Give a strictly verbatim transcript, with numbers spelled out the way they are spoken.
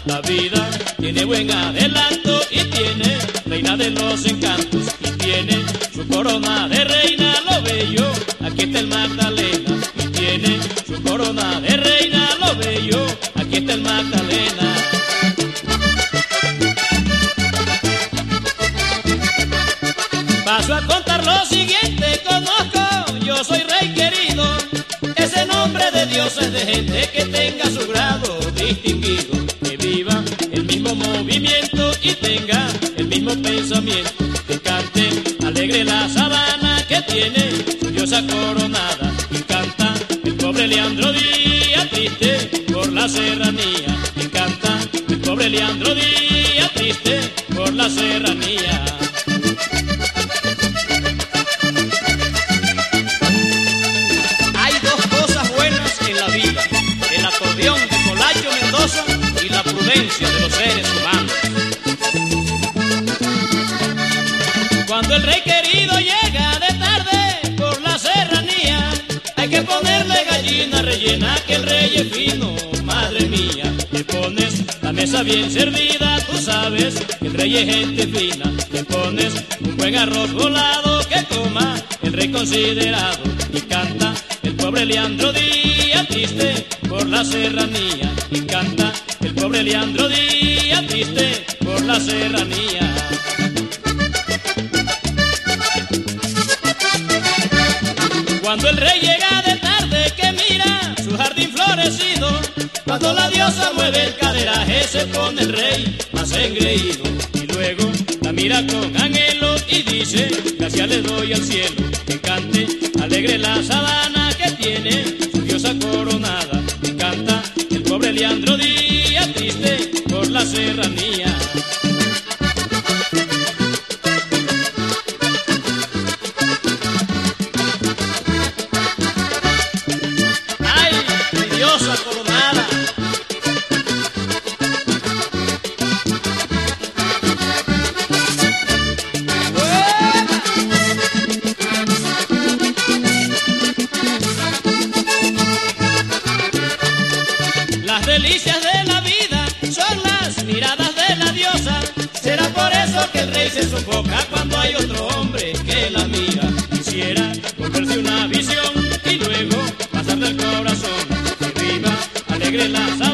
La vida tiene buen adelanto y tiene reina de los encantos y tiene su corona de reina lo bello. Aquí está el Magdalena y tiene su corona de reina lo bello. Aquí está el Magdalena. Paso a contar lo siguiente, conozco, yo soy rey querido. Ese nombre de Dios es de gente que tenga su grado distinguido, que viva el mismo movimiento y tenga el mismo pensamiento, que cante alegre la sabana que tiene su diosa coronada, y canta el pobre Leandro Díaz triste por la serranía, y canta el pobre Leandro Díaz triste por la serranía. Y la prudencia de los seres humanos. Cuando el rey querido llega de tarde por la serranía, hay que ponerle gallina rellena que el rey es fino, madre mía. Le pones la mesa bien servida, tú sabes que el rey es gente fina. Le pones un buen arroz volado que coma el rey considerado, y canta el pobre Leandro Díaz triste por la serranía, y canta el pobre Leandro Díaz triste por la serranía. Cuando el rey llega de tarde que mira su jardín florecido, cuando la diosa mueve el caderaje se pone el rey más engreído, y luego la mira con anhelo y dice: gracias le doy al cielo, que cante alegre la sabana que tiene su diosa coronada, y canta el pobre Leandro Díaz triste por la serranía. ¡Ay, mi diosa coronada! Las delicias de la vida son las miradas de la diosa. Será por eso que el rey se sofoca cuando hay otro hombre que la mira. Quisiera volverse una visión y luego pasar del corazón. Que viva alegre la